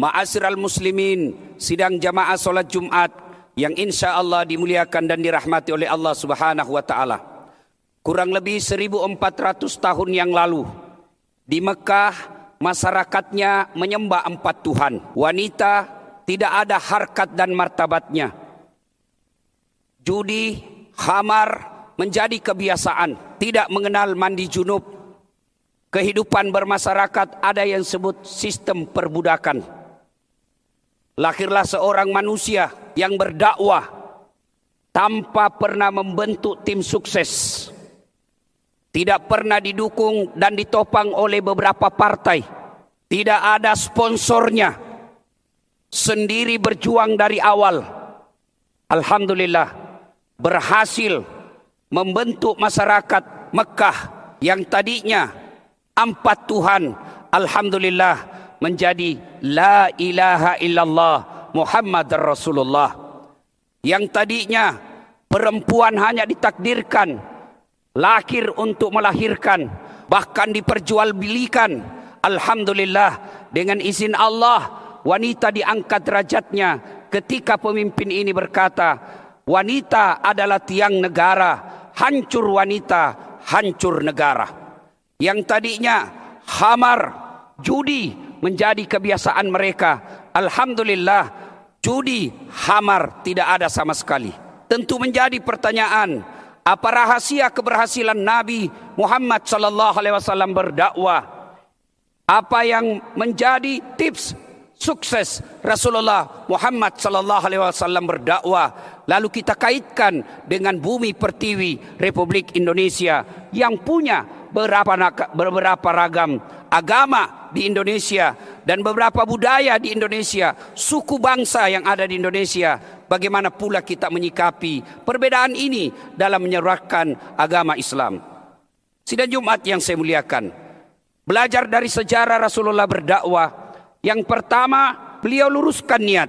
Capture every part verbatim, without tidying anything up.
Ma'asyiral muslimin, sidang jamaah solat Jumat yang insya Allah dimuliakan dan dirahmati oleh Allah Subhanahu wa Ta'ala. Kurang lebih seribu empat ratus tahun yang lalu, di Mekah masyarakatnya menyembah empat Tuhan. Wanita tidak ada harkat dan martabatnya. Judi, khamar menjadi kebiasaan, tidak mengenal mandi junub. Kehidupan bermasyarakat ada yang disebut sistem perbudakan. Lahirlah seorang manusia yang berdakwah tanpa pernah membentuk tim sukses. Tidak pernah didukung dan ditopang oleh beberapa partai. Tidak ada sponsornya. Sendiri berjuang dari awal. Alhamdulillah berhasil membentuk masyarakat Mekah yang tadinya empat Tuhan, alhamdulillah menjadi la ilaha illallah Muhammad Rasulullah. Yang tadinya perempuan hanya ditakdirkan lahir untuk melahirkan, bahkan diperjualbelikan, alhamdulillah dengan izin Allah wanita diangkat derajatnya ketika pemimpin ini berkata, wanita adalah tiang negara, hancur wanita, hancur negara. Yang tadinya khamar, judi menjadi kebiasaan mereka, alhamdulillah judi, khamar tidak ada sama sekali. Tentu menjadi pertanyaan, apa rahasia keberhasilan Nabi Muhammad sallallahu alaihi wasallam berdakwah? Apa yang menjadi tips sukses Rasulullah Muhammad sallallahu alaihi wasallam berdakwah? Lalu kita kaitkan dengan bumi pertiwi Republik Indonesia yang punya beberapa beberapa ragam agama di Indonesia dan beberapa budaya di Indonesia, suku bangsa yang ada di Indonesia. Bagaimana pula kita menyikapi perbedaan ini dalam menyerahkan agama Islam? Sidang Jumat yang saya muliakan, belajar dari sejarah Rasulullah berdakwah. Yang pertama, beliau luruskan niat.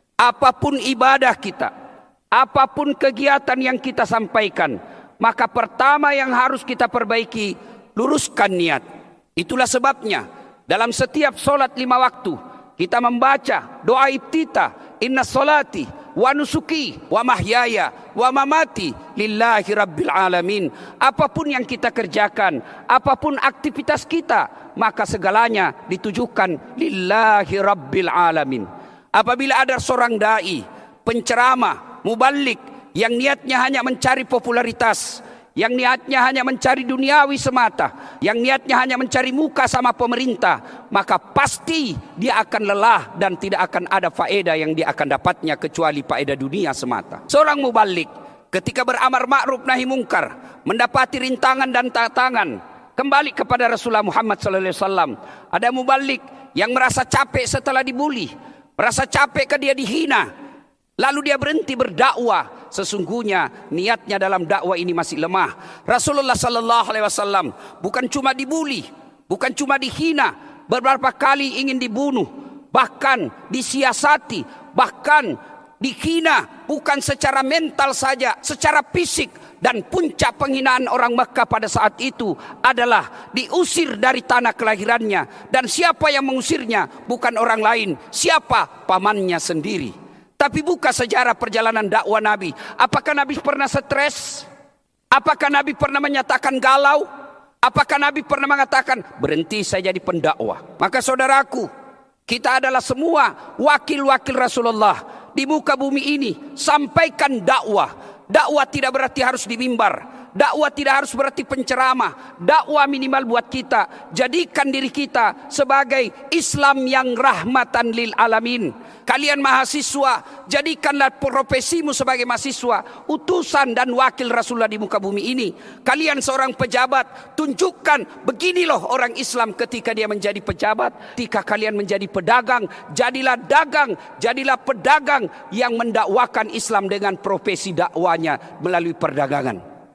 Apapun ibadah kita, apapun kegiatan yang kita sampaikan, maka pertama yang harus kita perbaiki, luruskan niat. Itulah sebabnya dalam setiap solat lima waktu kita membaca doa iftitah, inna solati wa nusuki wa mahyaya wa mamati lillahi rabbil alamin. Apapun yang kita kerjakan, apapun aktivitas kita, maka segalanya ditujukan lillahi rabbil alamin. Apabila ada seorang dai, penceramah, mubalik yang niatnya hanya mencari popularitas, yang niatnya hanya mencari duniawi semata, yang niatnya hanya mencari muka sama pemerintah, maka pasti dia akan lelah dan tidak akan ada faedah yang dia akan dapatnya kecuali faedah dunia semata. Seorang mubalik ketika beramar ma'ruf nahi mungkar, mendapati rintangan dan tantangan, kembali kepada Rasulullah Muhammad sallallahu alaihi wasallam. Ada mubalik yang merasa capek setelah dibuli, merasa capek ke dia dihina, lalu dia berhenti berdakwah. Sesungguhnya niatnya dalam dakwah ini masih lemah. Rasulullah sallallahu alaihi wasallam bukan cuma dibuli, bukan cuma dihina, beberapa kali ingin dibunuh, bahkan disiasati, bahkan dihina, bukan secara mental saja, secara fisik. Dan puncak penghinaan orang Makkah pada saat itu adalah diusir dari tanah kelahirannya. Dan siapa yang mengusirnya? Bukan orang lain. Siapa? Pamannya sendiri. Tapi buka sejarah perjalanan dakwah Nabi. Apakah Nabi pernah stres? Apakah Nabi pernah menyatakan galau? Apakah Nabi pernah mengatakan berhenti saya jadi pendakwah? Maka saudaraku, kita adalah semua wakil-wakil Rasulullah di muka bumi ini. Sampaikan dakwah. Dakwah tidak berarti harus di mimbar. Dakwah tidak harus berarti penceramah. Dakwah minimal buat kita, jadikan diri kita sebagai Islam yang rahmatan lil alamin. Kalian mahasiswa, jadikanlah profesimu sebagai mahasiswa, utusan dan wakil Rasulullah di muka bumi ini. Kalian seorang pejabat, tunjukkan begini loh orang Islam ketika dia menjadi pejabat. Ketika kalian menjadi pedagang, jadilah dagang, jadilah pedagang yang mendakwakan Islam dengan profesi dakwanya melalui perdagangan.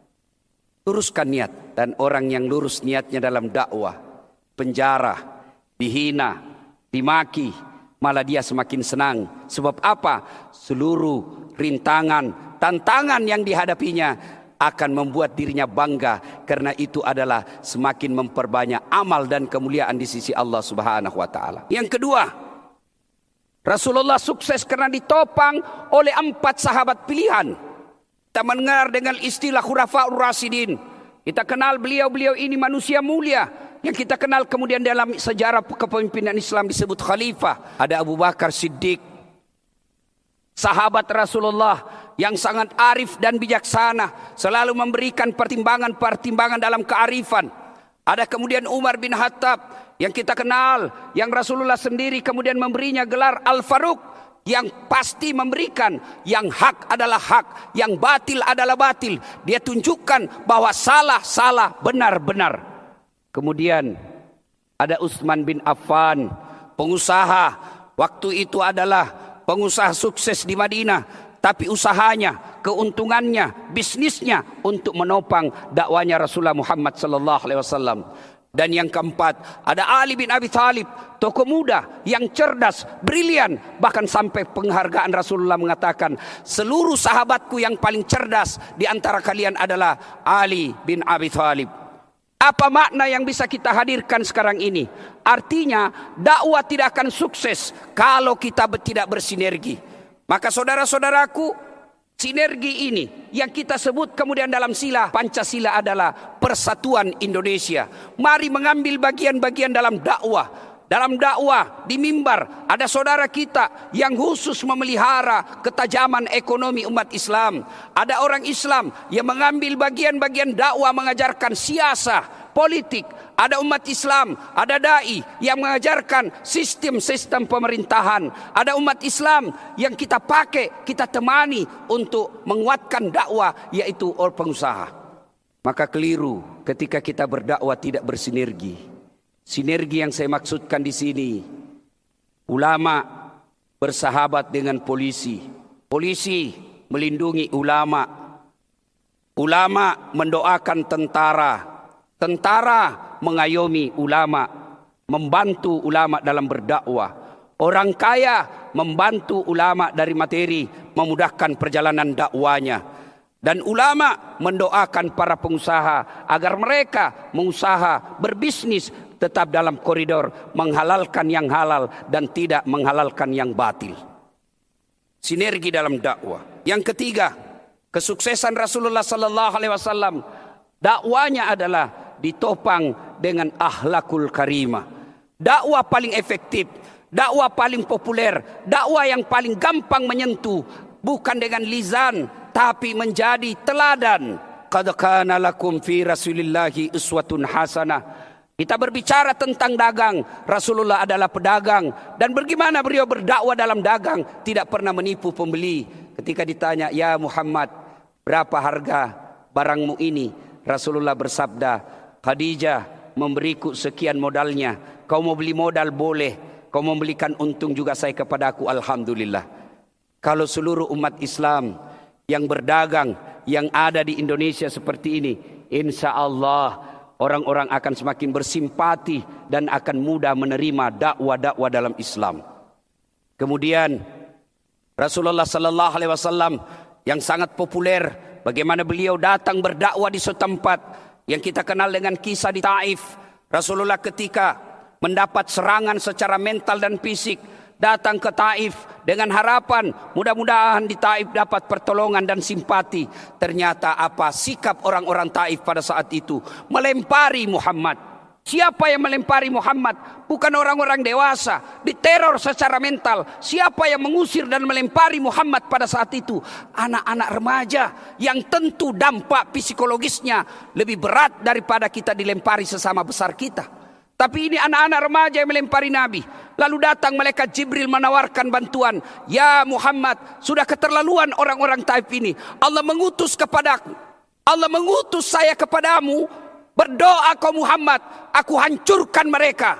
Luruskan niat. Dan orang yang lurus niatnya dalam dakwah, penjara, dihina, dimaki, malah dia semakin senang. Sebab apa? Seluruh rintangan, tantangan yang dihadapinya akan membuat dirinya bangga. Karena itu adalah semakin memperbanyak amal dan kemuliaan di sisi Allah Subhanahu wa ta'ala. Yang kedua, Rasulullah sukses karena ditopang oleh empat sahabat pilihan. Kita mendengar dengan istilah Khulafaur Rasyidin. Kita kenal beliau-beliau ini manusia mulia. Yang kita kenal kemudian dalam sejarah kepemimpinan Islam disebut khalifah. Ada Abu Bakar Siddiq, sahabat Rasulullah yang sangat arif dan bijaksana, selalu memberikan pertimbangan-pertimbangan dalam kearifan. Ada kemudian Umar bin Khattab yang kita kenal, yang Rasulullah sendiri kemudian memberinya gelar Al-Faruq, yang pasti memberikan yang hak adalah hak, yang batil adalah batil. Dia tunjukkan bahwa salah salah, benar benar. Kemudian ada Utsman bin Affan, pengusaha. Waktu itu adalah pengusaha sukses di Madinah, tapi usahanya, keuntungannya, bisnisnya untuk menopang dakwanya Rasulullah Muhammad sallallahu alaihi wasallam. Dan yang keempat, ada Ali bin Abi Thalib, tokoh muda yang cerdas, brilian, bahkan sampai penghargaan Rasulullah mengatakan, seluruh sahabatku yang paling cerdas di antara kalian adalah Ali bin Abi Thalib. Apa makna yang bisa kita hadirkan sekarang ini? Artinya dakwah tidak akan sukses kalau kita tidak bersinergi. Maka saudara-saudaraku, sinergi ini yang kita sebut kemudian dalam sila Pancasila adalah persatuan Indonesia. Mari mengambil bagian-bagian dalam dakwah. Dalam dakwah di mimbar ada saudara kita yang khusus memelihara ketajaman ekonomi umat Islam. Ada orang Islam yang mengambil bagian-bagian dakwah mengajarkan siasah politik. Ada umat Islam, ada dai yang mengajarkan sistem-sistem pemerintahan. Ada umat Islam yang kita pakai, kita temani untuk menguatkan dakwah, yaitu orang pengusaha. Maka keliru ketika kita berdakwah tidak bersinergi. Sinergi yang saya maksudkan di sini, ulama bersahabat dengan polisi, polisi melindungi ulama, ulama mendoakan tentara, tentara mengayomi ulama, membantu ulama dalam berdakwah. Orang kaya membantu ulama dari materi, memudahkan perjalanan dakwanya. Dan ulama mendoakan para pengusaha agar mereka mengusaha, berbisnis tetap dalam koridor menghalalkan yang halal dan tidak menghalalkan yang batil. Sinergi dalam dakwah. Yang ketiga, kesuksesan Rasulullah sallallahu alaihi wasallam, dakwanya adalah ditopang dengan akhlakul karimah. Dakwah paling efektif, dakwah paling populer, dakwah yang paling gampang menyentuh, bukan dengan lisan tapi menjadi teladan. Qad kana lakum fi Rasulillahi uswatun hasanah. Kita berbicara tentang dagang, Rasulullah adalah pedagang, dan bagaimana beliau berdakwah dalam dagang, tidak pernah menipu pembeli. Ketika ditanya, "Ya Muhammad, berapa harga barangmu ini?" Rasulullah bersabda, "Khadijah memberiku sekian modalnya. Kau mau beli modal boleh, kau mau belikan untung juga saya kepadaku, alhamdulillah." Kalau seluruh umat Islam yang berdagang, yang ada di Indonesia seperti ini, insya Allah orang-orang akan semakin bersimpati dan akan mudah menerima dakwah-dakwah dalam Islam. Kemudian Rasulullah sallallahu alaihi wasallam yang sangat populer, bagaimana beliau datang berdakwah di suatu tempat yang kita kenal dengan kisah di Taif. Rasulullah ketika mendapat serangan secara mental dan fisik, datang ke Taif dengan harapan mudah-mudahan di Taif dapat pertolongan dan simpati. Ternyata apa sikap orang-orang Taif pada saat itu? Melempari Muhammad. Siapa yang melempari Muhammad? Bukan orang-orang dewasa, diteror secara mental. Siapa yang mengusir dan melempari Muhammad pada saat itu? Anak-anak remaja yang tentu dampak psikologisnya lebih berat daripada kita dilempari sesama besar kita. Tapi ini anak-anak remaja yang melempari Nabi. Lalu datang malaikat Jibril menawarkan bantuan. "Ya Muhammad, sudah keterlaluan orang-orang Taif ini. Allah mengutus kepadaku. Allah mengutus saya kepadamu. Berdoa kau Muhammad, aku hancurkan mereka."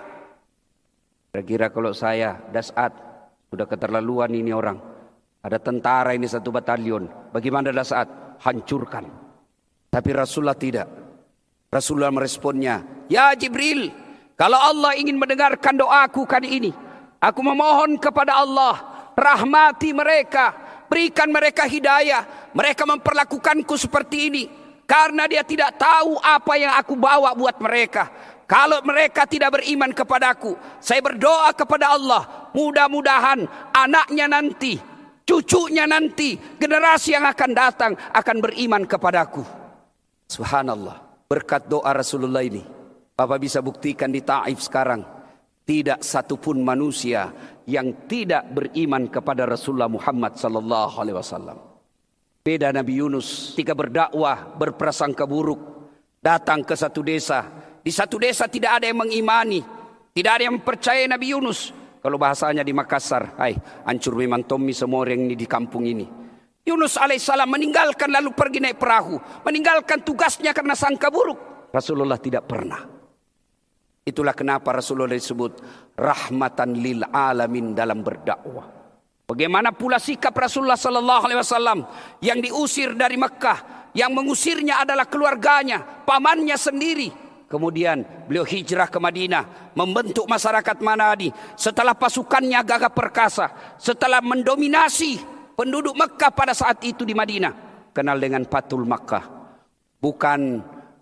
Kira-kira kalau saya, Das'ad, sudah keterlaluan ini orang. Ada tentara ini satu batalion. Bagaimana Das'ad? Hancurkan. Tapi Rasulullah tidak. Rasulullah meresponnya, "Ya Jibril, kalau Allah ingin mendengarkan doaku kali ini, aku memohon kepada Allah, rahmati mereka, berikan mereka hidayah. Mereka memperlakukanku seperti ini karena dia tidak tahu apa yang aku bawa buat mereka. Kalau mereka tidak beriman kepadaku, saya berdoa kepada Allah, mudah-mudahan anaknya nanti, cucunya nanti, generasi yang akan datang akan beriman kepadaku. Subhanallah, berkat doa Rasulullah ini, Bapak bisa buktikan di Taif sekarang, tidak satupun manusia yang tidak beriman kepada Rasulullah Muhammad sallallahu alaihi wasallam. Beda Nabi Yunus ketika berdakwah berprasangka buruk, datang ke satu desa. Di satu desa tidak ada yang mengimani, tidak ada yang percaya Nabi Yunus. Kalau bahasanya di Makassar, hai, hancur memang Tommy semua orang ini di kampung ini. Yunus alaihissalam meninggalkan lalu pergi naik perahu, meninggalkan tugasnya karena sangka buruk. Rasulullah tidak pernah. Itulah kenapa Rasulullah disebut rahmatan lil alamin dalam berdakwah. Bagaimana pula sikap Rasulullah sallallahu alaihi wasallam yang diusir dari Mekah, yang mengusirnya adalah keluarganya, pamannya sendiri. Kemudian beliau hijrah ke Madinah, membentuk masyarakat Manadi. Setelah pasukannya gagah perkasa, setelah mendominasi penduduk Mekah pada saat itu di Madinah, kenal dengan Fathul Makkah. Bukan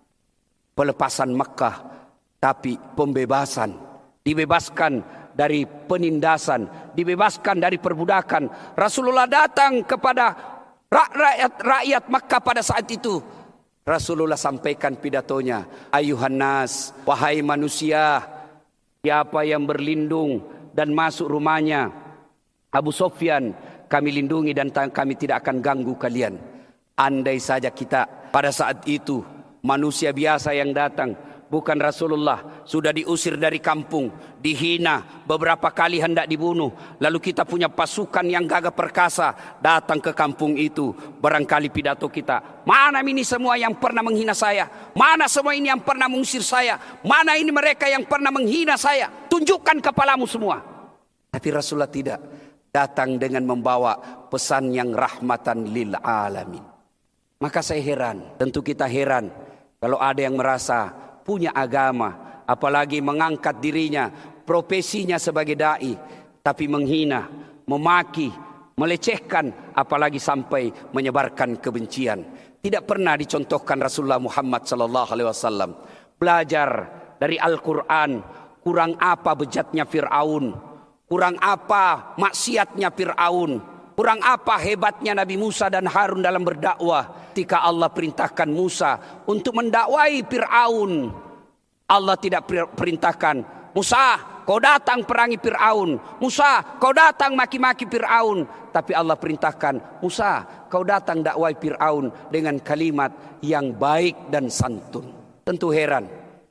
pelepasan Mekah, tapi pembebasan. Dibebaskan dari penindasan, dibebaskan dari perbudakan. Rasulullah datang kepada rakyat rakyat Makkah pada saat itu. Rasulullah sampaikan pidatonya, ayuhan nas, wahai manusia, siapa yang berlindung dan masuk rumahnya Abu Sufyan, kami lindungi dan kami tidak akan ganggu kalian. Andai saja kita pada saat itu manusia biasa yang datang, bukan Rasulullah, sudah diusir dari kampung, dihina, beberapa kali hendak dibunuh. Lalu kita punya pasukan yang gagah perkasa datang ke kampung itu. Barangkali pidato kita, mana ini semua yang pernah menghina saya? Mana semua ini yang pernah mengusir saya? Mana ini mereka yang pernah menghina saya? Tunjukkan kepalamu semua. Tapi Rasulullah tidak. Datang dengan membawa pesan yang rahmatan lil alamin. Maka saya heran, tentu kita heran kalau ada yang merasa punya agama, apalagi mengangkat dirinya, profesinya sebagai dai, tapi menghina, memaki, melecehkan, apalagi sampai menyebarkan kebencian. Tidak pernah dicontohkan Rasulullah Muhammad sallallahu alaihi wasallam. Belajar dari Al-Quran, kurang apa bejatnya Fir'aun, kurang apa maksiatnya Fir'aun, kurang apa hebatnya Nabi Musa dan Harun dalam berdakwah. Ketika Allah perintahkan Musa untuk mendakwai Fir'aun, Allah tidak perintahkan, Musa kau datang perangi Fir'aun, Musa kau datang maki-maki Fir'aun. Tapi Allah perintahkan, Musa kau datang dakwai Fir'aun dengan kalimat yang baik dan santun. Tentu heran,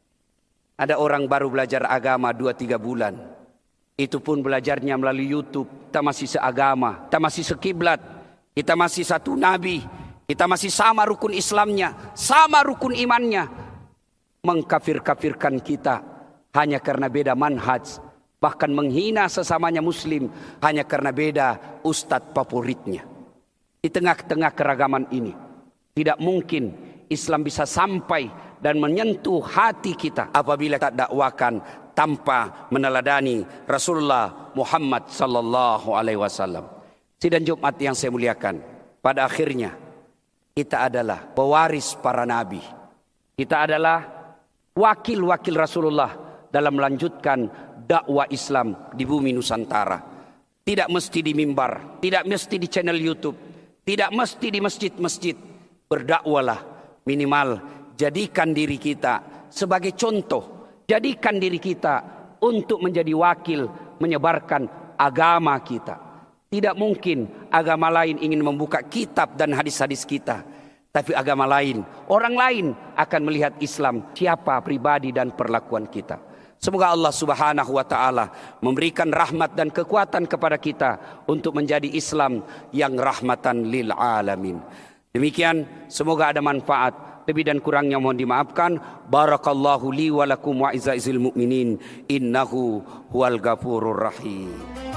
ada orang baru belajar agama dua tiga bulan, itu pun belajarnya melalui YouTube. Kita masih seagama, kita masih sekiblat, kita masih satu nabi, kita masih sama rukun Islamnya, sama rukun imannya. Mengkafir-kafirkan kita hanya karena beda manhaj, bahkan menghina sesamanya muslim hanya karena beda ustadz favoritnya. Di tengah-tengah keragaman ini, tidak mungkin Islam bisa sampai dan menyentuh hati kita apabila tak dakwakan tanpa meneladani Rasulullah Muhammad sallallahu alaihi wasallam. Sidang Jumat yang saya muliakan, pada akhirnya kita adalah pewaris para nabi. Kita adalah wakil-wakil Rasulullah dalam melanjutkan dakwah Islam di bumi Nusantara. Tidak mesti di mimbar, tidak mesti di channel YouTube, tidak mesti di masjid-masjid. Berdakwalah, minimal jadikan diri kita sebagai contoh. Jadikan diri kita untuk menjadi wakil menyebarkan agama kita. Tidak mungkin agama lain ingin membuka kitab dan hadis-hadis kita. Tapi agama lain, orang lain akan melihat Islam, siapa pribadi dan perlakuan kita. Semoga Allah Subhanahu wa taala memberikan rahmat dan kekuatan kepada kita untuk menjadi Islam yang rahmatan lil alamin. Demikian, semoga ada manfaat. Lebih dan kurangnya mohon dimaafkan. Barakallahu li wa lakum wa izza'il mu'minin. Innahu huwal ghafurur rahim.